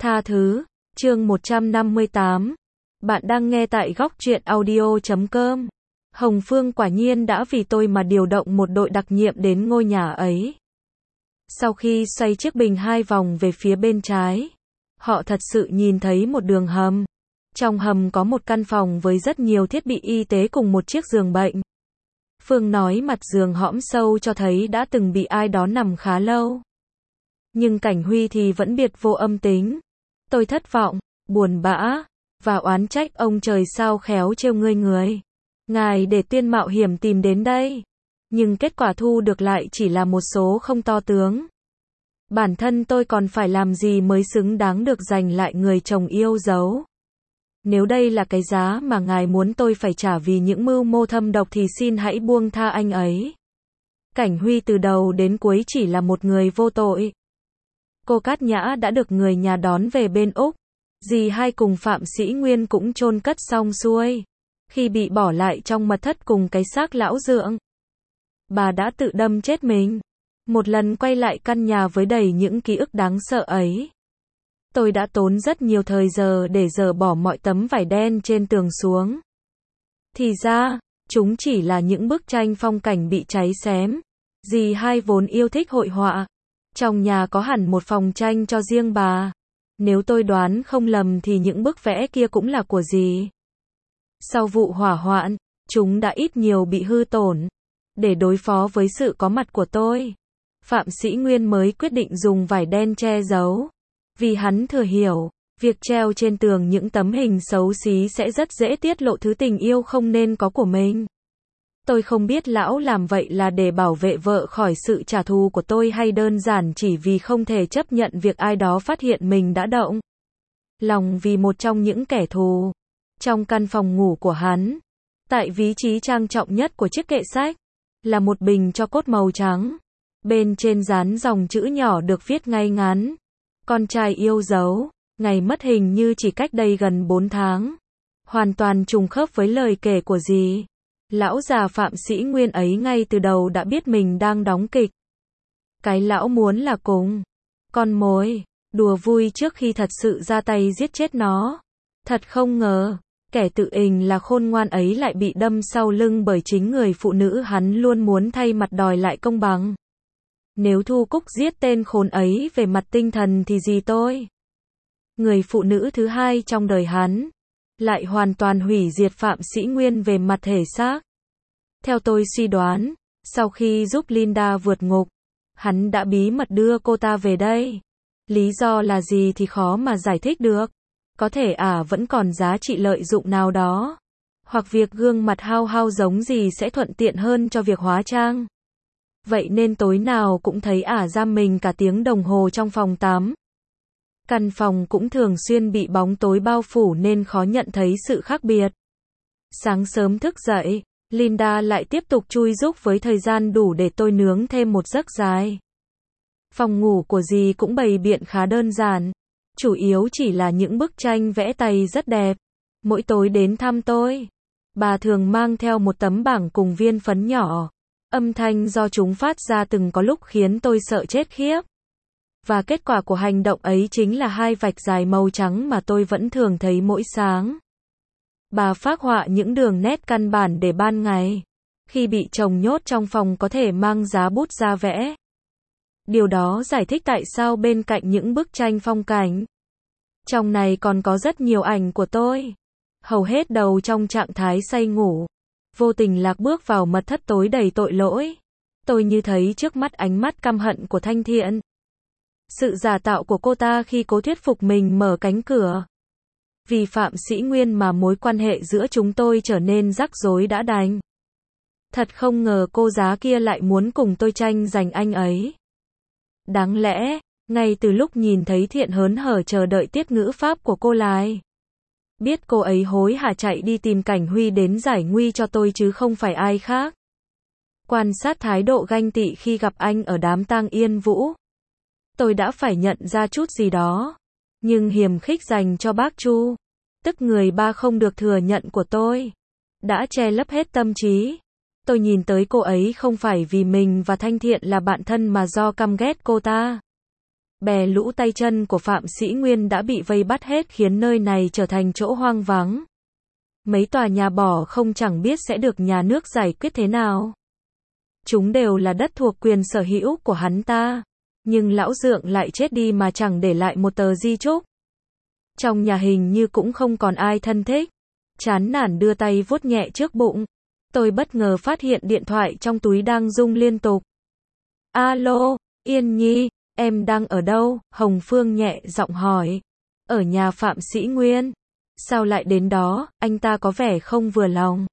Tha thứ, chương 158. Bạn đang nghe tại góc truyện audio.com. Hồng Phương quả nhiên đã vì tôi mà điều động một đội đặc nhiệm đến ngôi nhà ấy. Sau khi xoay chiếc bình 2 vòng về phía bên trái, họ thật sự nhìn thấy một đường hầm. Trong hầm có một căn phòng với rất nhiều thiết bị y tế cùng một chiếc giường bệnh. Phương nói mặt giường hõm sâu cho thấy đã từng bị ai đó nằm khá lâu. Nhưng Cảnh Huy thì vẫn biệt vô âm tính. Tôi thất vọng, buồn bã, và oán trách ông trời sao khéo trêu người. Ngài để Tiên mạo hiểm tìm đến đây. Nhưng kết quả thu được lại chỉ là một số không to tướng. Bản thân tôi còn phải làm gì mới xứng đáng được giành lại người chồng yêu dấu. Nếu đây là cái giá mà ngài muốn tôi phải trả vì những mưu mô thâm độc thì xin hãy buông tha anh ấy. Cảnh Huy từ đầu đến cuối chỉ là một người vô tội. Cô Cát Nhã đã được người nhà đón về bên Úc. Dì Hai cùng Phạm Sĩ Nguyên cũng chôn cất xong xuôi. Khi bị bỏ lại trong mật thất cùng cái xác lão dượng, bà đã tự đâm chết mình. Một lần quay lại căn nhà với đầy những ký ức đáng sợ ấy. Tôi đã tốn rất nhiều thời giờ để dỡ bỏ mọi tấm vải đen trên tường xuống. Thì ra, chúng chỉ là những bức tranh phong cảnh bị cháy xém. Dì Hai vốn yêu thích hội họa. Trong nhà có hẳn một phòng tranh cho riêng bà. Nếu tôi đoán không lầm thì những bức vẽ kia cũng là của dì. Sau vụ hỏa hoạn, chúng đã ít nhiều bị hư tổn. Để đối phó với sự có mặt của tôi, Phạm Sĩ Nguyên mới quyết định dùng vải đen che giấu. Vì hắn thừa hiểu, việc treo trên tường những tấm hình xấu xí sẽ rất dễ tiết lộ thứ tình yêu không nên có của mình. Tôi không biết lão làm vậy là để bảo vệ vợ khỏi sự trả thù của tôi hay đơn giản chỉ vì không thể chấp nhận việc ai đó phát hiện mình đã động lòng vì một trong những kẻ thù. Trong căn phòng ngủ của hắn, tại vị trí trang trọng nhất của chiếc kệ sách, là một bình tro cốt màu trắng. Bên trên dán dòng chữ nhỏ được viết ngay ngắn: con trai yêu dấu, ngày mất hình như chỉ cách đây gần 4 tháng. Hoàn toàn trùng khớp với lời kể của dì. Lão già Phạm Sĩ Nguyên ấy ngay từ đầu đã biết mình đang đóng kịch. Cái lão muốn là cùng con mồi, đùa vui trước khi thật sự ra tay giết chết nó. Thật không ngờ, kẻ tự ình là khôn ngoan ấy lại bị đâm sau lưng bởi chính người phụ nữ hắn luôn muốn thay mặt đòi lại công bằng. Nếu Thu Cúc giết tên khốn ấy về mặt tinh thần thì gì tôi? Người phụ nữ thứ hai trong đời hắn lại hoàn toàn hủy diệt Phạm Sĩ Nguyên về mặt thể xác. Theo tôi suy đoán, sau khi giúp Linda vượt ngục, hắn đã bí mật đưa cô ta về đây. Lý do là gì thì khó mà giải thích được. Có thể vẫn còn giá trị lợi dụng nào đó. Hoặc việc gương mặt hao hao giống gì sẽ thuận tiện hơn cho việc hóa trang. Vậy nên tối nào cũng thấy giam mình cả tiếng đồng hồ trong phòng tắm. Căn phòng cũng thường xuyên bị bóng tối bao phủ nên khó nhận thấy sự khác biệt. Sáng sớm thức dậy, Linda lại tiếp tục chui rúc với thời gian đủ để tôi nướng thêm một giấc dài. Phòng ngủ của dì cũng bày biện khá đơn giản. Chủ yếu chỉ là những bức tranh vẽ tay rất đẹp. Mỗi tối đến thăm tôi, bà thường mang theo một tấm bảng cùng viên phấn nhỏ. Âm thanh do chúng phát ra từng có lúc khiến tôi sợ chết khiếp. Và kết quả của hành động ấy chính là 2 vạch dài màu trắng mà tôi vẫn thường thấy mỗi sáng. Bà phác họa những đường nét căn bản để ban ngày, khi bị chồng nhốt trong phòng có thể mang giá bút ra vẽ. Điều đó giải thích tại sao bên cạnh những bức tranh phong cảnh, trong này còn có rất nhiều ảnh của tôi. Hầu hết đầu trong trạng thái say ngủ. Vô tình lạc bước vào mật thất tối đầy tội lỗi. Tôi như thấy trước mắt ánh mắt căm hận của Thanh Thiện. Sự giả tạo của cô ta khi cố thuyết phục mình mở cánh cửa. Vì Phạm Sĩ Nguyên mà mối quan hệ giữa chúng tôi trở nên rắc rối đã đành. Thật không ngờ cô giá kia lại muốn cùng tôi tranh giành anh ấy. Đáng lẽ, ngay từ lúc nhìn thấy Thiện hớn hở chờ đợi tiết ngữ pháp của cô lại. Biết cô ấy hối hả chạy đi tìm Cảnh Huy đến giải nguy cho tôi chứ không phải ai khác. Quan sát thái độ ganh tị khi gặp anh ở đám tang Yên Vũ, tôi đã phải nhận ra chút gì đó. Nhưng hiềm khích dành cho bác Chu, tức người ba không được thừa nhận của tôi, đã che lấp hết tâm trí. Tôi nhìn tới cô ấy không phải vì mình và Thanh Thiện là bạn thân mà do căm ghét cô ta. bè lũ tay chân của Phạm Sĩ Nguyên đã bị vây bắt hết khiến nơi này trở thành chỗ hoang vắng. Mấy tòa nhà bỏ không chẳng biết sẽ được nhà nước giải quyết thế nào. Chúng đều là đất thuộc quyền sở hữu của hắn ta. Nhưng lão Dượng lại chết đi mà chẳng để lại một tờ di chúc. Trong nhà hình như cũng không còn ai thân thích. Chán nản đưa tay vuốt nhẹ trước bụng. Tôi bất ngờ phát hiện điện thoại trong túi đang rung liên tục. Alo, Yên Nhi, em đang ở đâu? Hồng Phương nhẹ giọng hỏi. Ở nhà Phạm Sĩ Nguyên. Sao lại đến đó? Anh ta có vẻ không vừa lòng.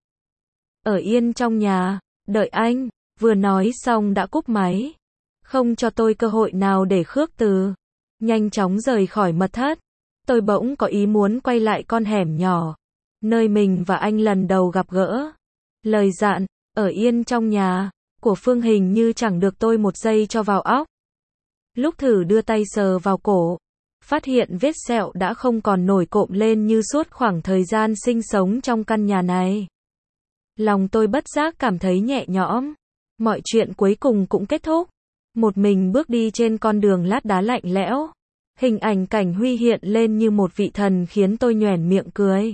Ở yên trong nhà, đợi anh. Vừa nói xong đã cúp máy. Không cho tôi cơ hội nào để khước từ. Nhanh chóng rời khỏi mật thất. Tôi bỗng có ý muốn quay lại con hẻm nhỏ. Nơi mình và anh lần đầu gặp gỡ. Lời dặn, ở yên trong nhà, của Phương hình như chẳng được tôi một giây cho vào óc. Lúc thử đưa tay sờ vào cổ, phát hiện vết sẹo đã không còn nổi cộm lên như suốt khoảng thời gian sinh sống trong căn nhà này. Lòng tôi bất giác cảm thấy nhẹ nhõm. Mọi chuyện cuối cùng cũng kết thúc. Một mình bước đi trên con đường lát đá lạnh lẽo. Hình ảnh Cảnh Huy hiện lên như một vị thần khiến tôi nhoẻn miệng cười.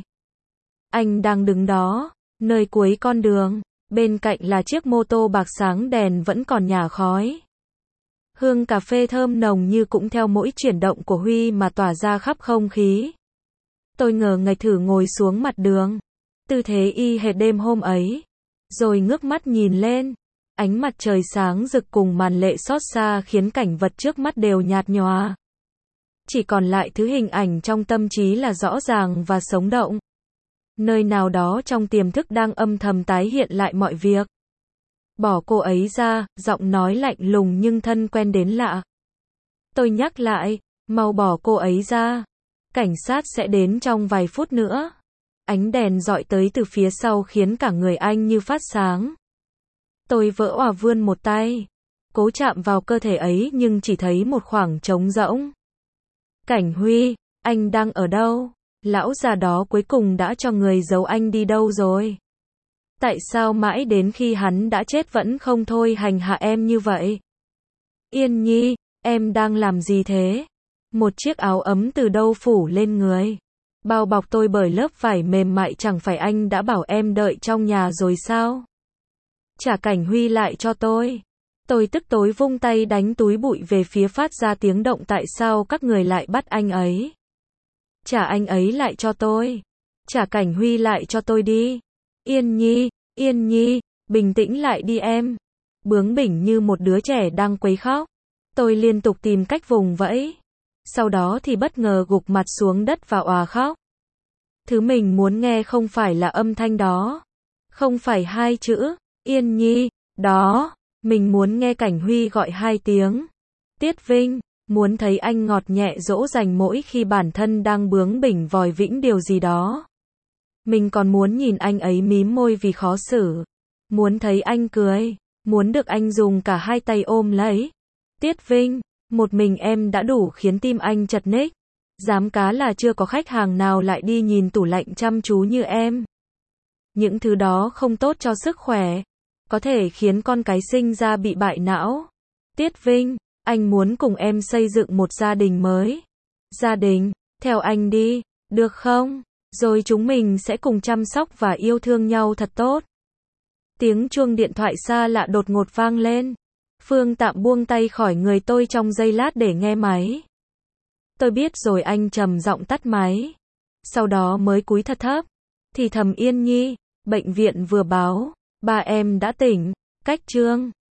Anh đang đứng đó, nơi cuối con đường, bên cạnh là chiếc mô tô bạc sáng đèn vẫn còn nhả khói. Hương cà phê thơm nồng như cũng theo mỗi chuyển động của Huy mà tỏa ra khắp không khí. Tôi ngờ ngạch thử ngồi xuống mặt đường. Tư thế y hệt đêm hôm ấy. Rồi ngước mắt nhìn lên. Ánh mặt trời sáng rực cùng màn lệ xót xa khiến cảnh vật trước mắt đều nhạt nhòa. Chỉ còn lại thứ hình ảnh trong tâm trí là rõ ràng và sống động. Nơi nào đó trong tiềm thức đang âm thầm tái hiện lại mọi việc. Bỏ cô ấy ra, giọng nói lạnh lùng nhưng thân quen đến lạ. Tôi nhắc lại, mau bỏ cô ấy ra. Cảnh sát sẽ đến trong vài phút nữa. Ánh đèn dọi tới từ phía sau khiến cả người anh như phát sáng. Tôi vỡ òa vươn một tay. Cố chạm vào cơ thể ấy nhưng chỉ thấy một khoảng trống rỗng. Cảnh Huy, anh đang ở đâu? Lão già đó cuối cùng đã cho người giấu anh đi đâu rồi? Tại sao mãi đến khi hắn đã chết vẫn không thôi hành hạ em như vậy? Yên Nhi, em đang làm gì thế? Một chiếc áo ấm từ đâu phủ lên người. Bao bọc tôi bởi lớp vải mềm mại, chẳng phải anh đã bảo em đợi trong nhà rồi sao? Trả Cảnh Huy lại cho tôi. Tôi tức tối vung tay đánh túi bụi về phía phát ra tiếng động. Tại sao các người lại bắt anh ấy? Trả anh ấy lại cho tôi. Trả Cảnh Huy lại cho tôi đi. Yên Nhi, bình tĩnh lại đi em. Bướng bỉnh như một đứa trẻ đang quấy khóc. Tôi liên tục tìm cách vùng vẫy. Sau đó thì bất ngờ gục mặt xuống đất và òa khóc. Thứ mình muốn nghe không phải là âm thanh đó. Không phải hai chữ, Yên Nhi, đó. Mình muốn nghe Cảnh Huy gọi hai tiếng. Tiết Vinh, muốn thấy anh ngọt nhẹ dỗ dành mỗi khi bản thân đang bướng bỉnh vòi vĩnh điều gì đó. Mình còn muốn nhìn anh ấy mím môi vì khó xử. Muốn thấy anh cười. Muốn được anh dùng cả hai tay ôm lấy. Tiết Vinh, một mình em đã đủ khiến tim anh chật ních. Dám cá là chưa có khách hàng nào lại đi nhìn tủ lạnh chăm chú như em. Những thứ đó không tốt cho sức khỏe. Có thể khiến con cái sinh ra bị bại não. Tiết Vinh, anh muốn cùng em xây dựng một gia đình mới. Gia đình, theo anh đi, được không? Rồi chúng mình sẽ cùng chăm sóc và yêu thương nhau thật tốt. Tiếng chuông điện thoại xa lạ đột ngột vang lên. Phương tạm buông tay khỏi người tôi trong giây lát để nghe máy. Tôi biết rồi, anh trầm giọng tắt máy. Sau đó mới cúi thật thấp. Thì thầm: Yên Nhi, bệnh viện vừa báo, ba em đã tỉnh. Cách chương